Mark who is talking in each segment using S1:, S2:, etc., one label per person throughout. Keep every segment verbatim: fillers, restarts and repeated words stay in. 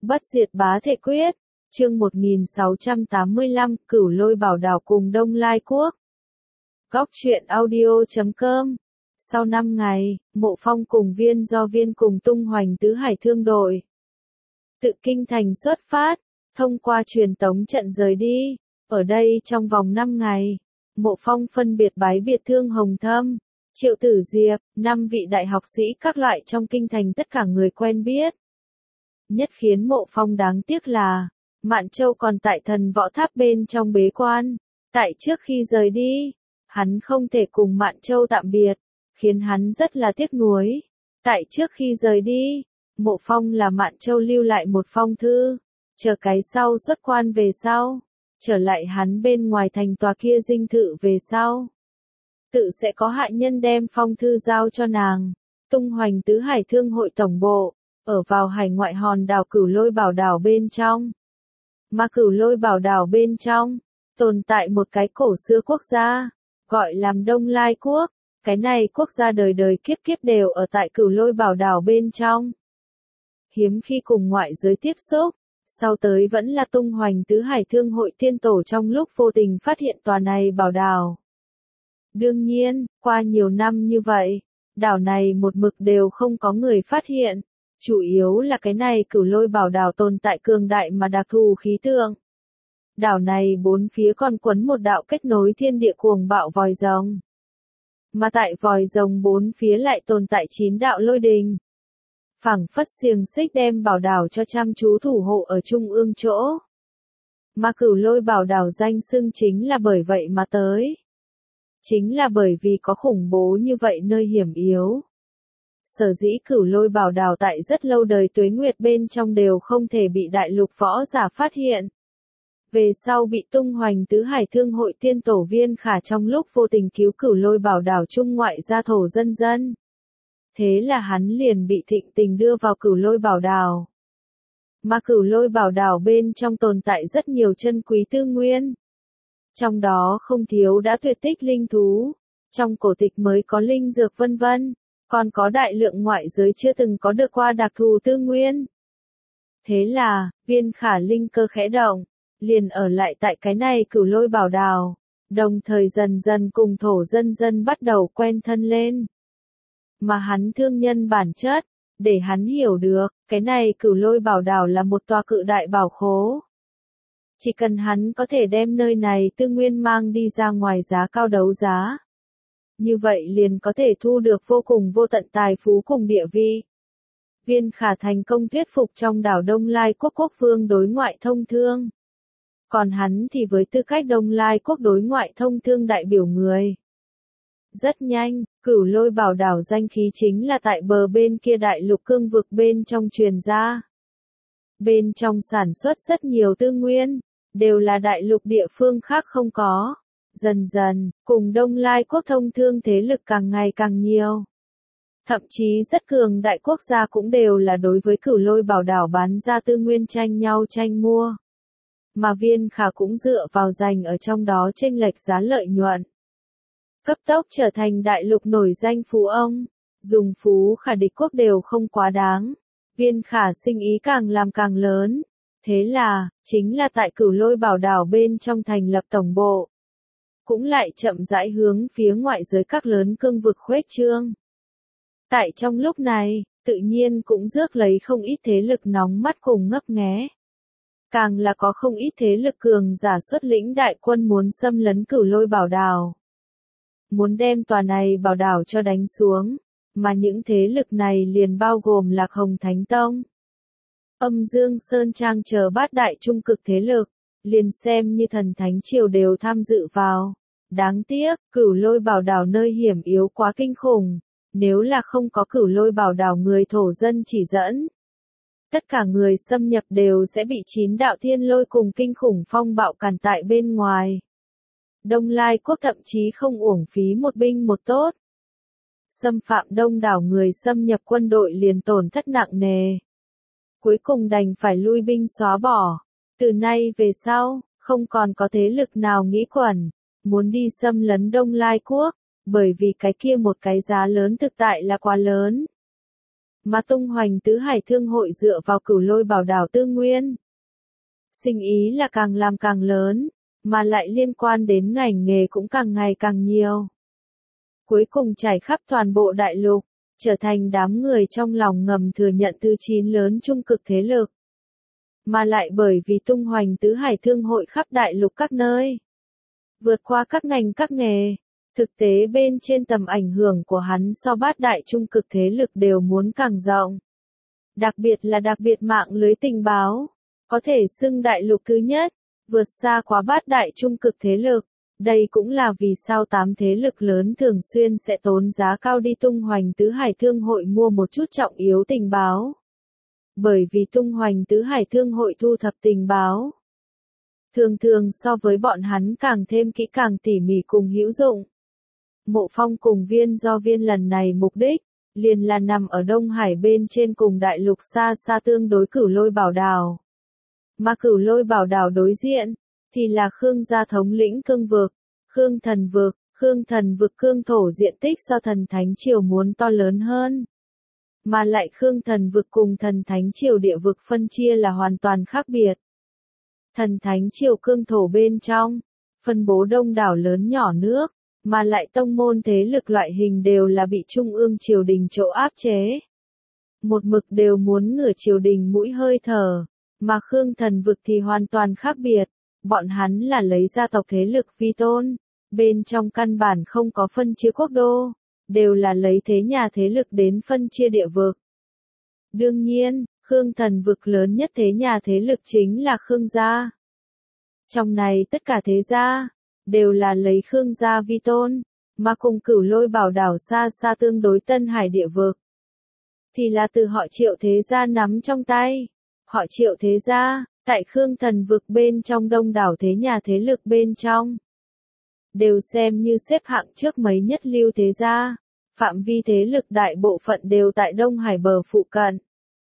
S1: Bất diệt bá thể quyết, chương một nghìn sáu trăm tám mươi lăm, Cửu Lôi Bảo Đảo cùng Đông Lai Quốc. Góc truyện audio chấm com. Sau năm ngày, Mộ Phong cùng Viên Do Viên cùng tung hoành tứ hải thương đội. Tự kinh thành xuất phát, thông qua truyền tống trận rời đi. Ở đây trong vòng năm ngày, Mộ Phong phân biệt bái biệt Thương Hồng Thâm, Triệu Tử Diệp, năm vị đại học sĩ các loại trong kinh thành tất cả người quen biết. Nhất khiến Mộ Phong đáng tiếc là, Mạn Châu còn tại Thần Võ Tháp bên trong bế quan. Tại trước khi rời đi, hắn không thể cùng Mạn Châu tạm biệt, khiến hắn rất là tiếc nuối. Tại trước khi rời đi, Mộ Phong là Mạn Châu lưu lại một phong thư, chờ cái sau xuất quan về sau, trở lại hắn bên ngoài thành tòa kia dinh thự về sau. Tự sẽ có hạ nhân đem phong thư giao cho nàng. Tung hoành tứ hải thương hội tổng bộ, ở vào hải ngoại hòn đảo Cửu Lôi Bảo Đảo bên trong. Mà Cửu Lôi Bảo Đảo bên trong, tồn tại một cái cổ xưa quốc gia, gọi làm Đông Lai Quốc. Cái này quốc gia đời đời kiếp kiếp đều ở tại Cửu Lôi Bảo Đảo bên trong. Hiếm khi cùng ngoại giới tiếp xúc, sau tới vẫn là tung hoành tứ hải thương hội tiên tổ trong lúc vô tình phát hiện tòa này bảo đảo. Đương nhiên, qua nhiều năm như vậy, đảo này một mực đều không có người phát hiện. Chủ yếu là cái này Cửu Lôi Bảo Đảo tồn tại cường đại mà đặc thù khí tượng. Đảo này bốn phía còn quấn một đạo kết nối thiên địa cuồng bạo vòi rồng. Mà tại vòi rồng bốn phía lại tồn tại chín đạo lôi đình. Phảng phất xiềng xích đem bảo đảo cho chăm chú thủ hộ ở trung ương chỗ. Mà Cửu Lôi Bảo Đảo danh xưng chính là bởi vậy mà tới. Chính là bởi vì có khủng bố như vậy nơi hiểm yếu. Sở dĩ Cửu Lôi Bảo Đảo tại rất lâu đời tuế nguyệt bên trong đều không thể bị đại lục võ giả phát hiện. Về sau bị tung hoành tứ hải thương hội tiên tổ Viên Khả trong lúc vô tình cứu Cửu Lôi Bảo Đảo trung ngoại gia thổ dân dân. Thế là hắn liền bị thịnh tình đưa vào Cửu Lôi Bảo Đảo. Mà Cửu Lôi Bảo Đảo bên trong tồn tại rất nhiều chân quý tư nguyên. Trong đó không thiếu đã tuyệt tích linh thú, trong cổ tịch mới có linh dược vân vân, còn có đại lượng ngoại giới chưa từng có được qua đặc thù tư nguyên. Thế là, Viên Khả linh cơ khẽ động, liền ở lại tại cái này Cửu Lôi Bảo Đảo, đồng thời dần dần cùng thổ dân dân bắt đầu quen thân lên. Mà hắn thương nhân bản chất, để hắn hiểu được, cái này Cửu Lôi Bảo Đảo là một tòa cự đại bảo khố. Chỉ cần hắn có thể đem nơi này tư nguyên mang đi ra ngoài giá cao đấu giá. Như vậy liền có thể thu được vô cùng vô tận tài phú cùng địa vị. Viên Khả thành công thuyết phục trong đảo Đông Lai Quốc quốc vương đối ngoại thông thương. Còn hắn thì với tư cách Đông Lai Quốc đối ngoại thông thương đại biểu người. Rất nhanh, Cửu Lôi Bảo Đảo danh khí chính là tại bờ bên kia đại lục cương vực bên trong truyền ra. Bên trong sản xuất rất nhiều tư nguyên, đều là đại lục địa phương khác không có. Dần dần, cùng Đông Lai Quốc thông thương thế lực càng ngày càng nhiều. Thậm chí rất cường đại quốc gia cũng đều là đối với Cửu Lôi Bảo Đảo bán ra tư nguyên tranh nhau tranh mua. Mà Viên Khả cũng dựa vào giành ở trong đó chênh lệch giá lợi nhuận. Cấp tốc trở thành đại lục nổi danh phú ông, dùng phú khả địch quốc đều không quá đáng. Viên Khả sinh ý càng làm càng lớn. Thế là, chính là tại Cửu Lôi Bảo Đảo bên trong thành lập tổng bộ. Cũng lại chậm rãi hướng phía ngoại giới các lớn cương vực khuếch trương. Tại trong lúc này, tự nhiên cũng rước lấy không ít thế lực nóng mắt cùng ngấp nghé. Càng là có không ít thế lực cường giả xuất lĩnh đại quân muốn xâm lấn Cửu Lôi Bảo Đảo. Muốn đem tòa này bảo đảo cho đánh xuống, mà những thế lực này liền bao gồm Lạc Hồng Thánh Tông, Âm Dương Sơn Trang chờ bát đại trung cực thế lực, liền xem như thần thánh triều đều tham dự vào. Đáng tiếc, Cửu Lôi Bảo Đảo nơi hiểm yếu quá kinh khủng, nếu là không có Cửu Lôi Bảo Đảo người thổ dân chỉ dẫn, tất cả người xâm nhập đều sẽ bị chín đạo thiên lôi cùng kinh khủng phong bạo cản tại bên ngoài. Đông Lai Quốc thậm chí không uổng phí một binh một tốt. Xâm phạm đông đảo người xâm nhập quân đội liền tổn thất nặng nề. Cuối cùng đành phải lui binh xóa bỏ. Từ nay về sau, không còn có thế lực nào nghĩ quẩn, muốn đi xâm lấn Đông Lai Quốc, bởi vì cái kia một cái giá lớn thực tại là quá lớn. mà tung hoành tứ hải thương hội dựa vào Cửu Lôi Bảo Đảo tư nguyên. Sinh ý là càng làm càng lớn, mà lại liên quan đến ngành nghề cũng càng ngày càng nhiều. Cuối cùng trải khắp toàn bộ đại lục, trở thành đám người trong lòng ngầm thừa nhận thứ chín lớn trung cực thế lực. Mà lại bởi vì tung hoành tứ hải thương hội khắp đại lục các nơi, vượt qua các ngành các nghề, thực tế bên trên tầm ảnh hưởng của hắn so bát đại trung cực thế lực đều muốn càng rộng. Đặc biệt là đặc biệt mạng lưới tình báo, có thể xưng đại lục thứ nhất, vượt xa quá bát đại trung cực thế lực. Đây cũng là vì sao tám thế lực lớn thường xuyên sẽ tốn giá cao đi tung hoành tứ hải thương hội mua một chút trọng yếu tình báo. Bởi vì tung hoành tứ hải thương hội thu thập tình báo, thường thường so với bọn hắn càng thêm kỹ càng tỉ mỉ cùng hữu dụng. Mộ Phong cùng Viên Do Viên lần này mục đích, liền là nằm ở Đông Hải bên trên cùng đại lục xa xa tương đối Cửu Lôi Bảo Đảo. Mà Cửu Lôi Bảo Đảo đối diện, thì là Khương gia thống lĩnh cương vực, Khương thần vực, Khương thần vực cương thổ diện tích so thần thánh triều muốn to lớn hơn. Mà lại Khương thần vực cùng thần thánh triều địa vực phân chia là hoàn toàn khác biệt. Thần thánh triều cương thổ bên trong, phân bố đông đảo lớn nhỏ nước, mà lại tông môn thế lực loại hình đều là bị trung ương triều đình chỗ áp chế. Một mực đều muốn ngửa triều đình mũi hơi thở, mà Khương thần vực thì hoàn toàn khác biệt. Bọn hắn là lấy gia tộc thế lực vi tôn, bên trong căn bản không có phân chia quốc đô, đều là lấy thế nhà thế lực đến phân chia địa vực. Đương nhiên, Khương thần vực lớn nhất thế nhà thế lực chính là Khương gia. Trong này tất cả thế gia, đều là lấy Khương gia vi tôn, mà cùng Cửu Lôi Bảo Đảo xa xa tương đối Tân Hải địa vực. Thì là từ họ Triệu thế gia nắm trong tay. Họ Triệu thế gia, tại Khương thần vực bên trong đông đảo thế nhà thế lực bên trong, đều xem như xếp hạng trước mấy nhất lưu thế gia, phạm vi thế lực đại bộ phận đều tại Đông Hải bờ phụ cận.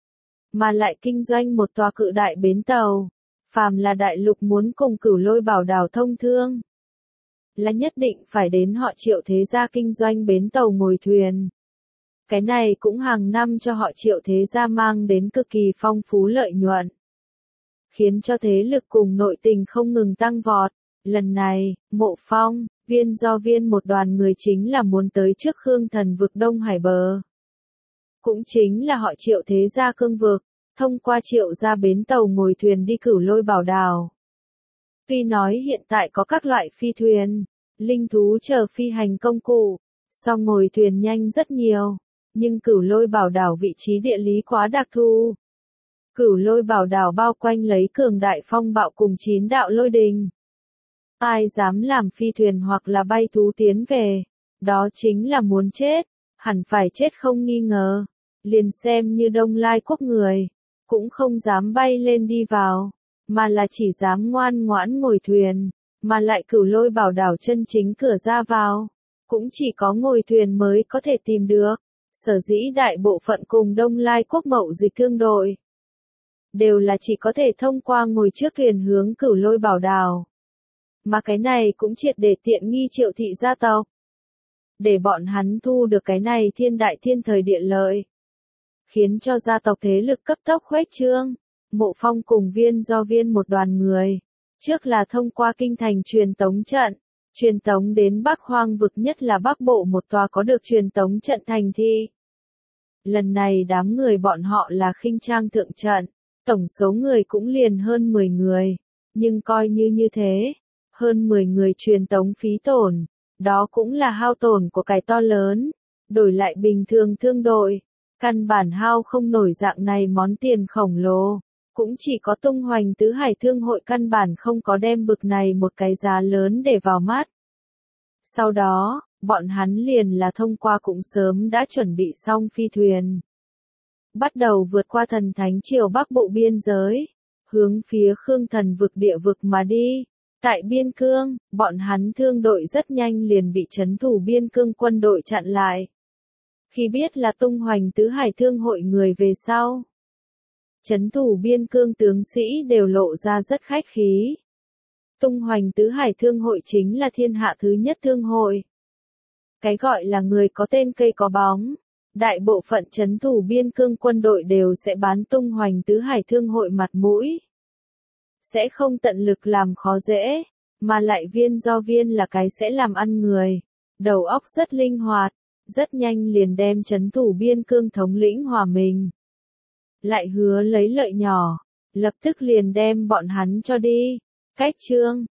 S1: Mà lại kinh doanh một tòa cự đại bến tàu, phàm là đại lục muốn cùng Cửu Lôi Bảo Đảo thông thương, là nhất định phải đến họ Triệu thế gia kinh doanh bến tàu ngồi thuyền. Cái này cũng hàng năm cho họ Triệu thế gia mang đến cực kỳ phong phú lợi nhuận, khiến cho thế lực cùng nội tình không ngừng tăng vọt. Lần này, Mộ Phong, Viên Do Viên một đoàn người chính là muốn tới trước Khương thần vực Đông Hải bờ. Cũng chính là họ Triệu thế gia cương vực, thông qua Triệu gia bến tàu ngồi thuyền đi Cửu Lôi Bảo Đảo. Tuy nói hiện tại có các loại phi thuyền, linh thú chờ phi hành công cụ, so ngồi thuyền nhanh rất nhiều, nhưng Cửu Lôi Bảo Đảo vị trí địa lý quá đặc thù. Cửu Lôi Bảo Đảo bao quanh lấy cường đại phong bạo cùng chín đạo lôi đình. Ai dám làm phi thuyền hoặc là bay thú tiến về, đó chính là muốn chết, hẳn phải chết không nghi ngờ. Liền xem như Đông Lai quốc người, cũng không dám bay lên đi vào, mà là chỉ dám ngoan ngoãn ngồi thuyền, mà lại Cửu Lôi Bảo Đảo chân chính cửa ra vào, cũng chỉ có ngồi thuyền mới có thể tìm được. Sở dĩ đại bộ phận cùng Đông Lai quốc mậu dịch thương đội, đều là chỉ có thể thông qua ngồi trước thuyền hướng Cửu Lôi Bảo Đảo. Mà cái này cũng triệt để tiện nghi Triệu thị gia tộc, để bọn hắn thu được cái này thiên đại thiên thời địa lợi, khiến cho gia tộc thế lực cấp tốc khuếch trương. Mộ Phong cùng Viên Do Viên một đoàn người, trước là thông qua kinh thành truyền tống trận, truyền tống đến Bắc Hoang vực, nhất là Bắc Bộ một tòa có được truyền tống trận thành thị. Lần này đám người bọn họ là khinh trang thượng trận, tổng số người cũng liền hơn mười người, nhưng coi như như thế, hơn mười người truyền tống phí tổn, đó cũng là hao tổn của cải to lớn, đổi lại bình thường thương đội, căn bản hao không nổi dạng này món tiền khổng lồ, cũng chỉ có tung hoành tứ hải thương hội căn bản không có đem bực này một cái giá lớn để vào mắt. Sau đó, bọn hắn liền là thông qua cũng sớm đã chuẩn bị xong phi thuyền, bắt đầu vượt qua thần thánh triều Bắc Bộ biên giới, hướng phía Khương thần vực địa vực mà đi. Tại biên cương, bọn hắn thương đội rất nhanh liền bị trấn thủ biên cương quân đội chặn lại. Khi biết là tung hoành tứ hải thương hội người về sau, trấn thủ biên cương tướng sĩ đều lộ ra rất khách khí. Tung hoành tứ hải thương hội chính là thiên hạ thứ nhất thương hội. Cái gọi là người có tên cây có bóng, đại bộ phận trấn thủ biên cương quân đội đều sẽ bán tung hoành tứ hải thương hội mặt mũi. Sẽ không tận lực làm khó dễ, mà lại viên do viên là cái sẽ làm ăn người. Đầu óc rất linh hoạt, rất nhanh liền đem trấn thủ biên cương thống lĩnh hòa mình. Lại hứa lấy lợi nhỏ, lập tức liền đem bọn hắn cho đi. Cách chương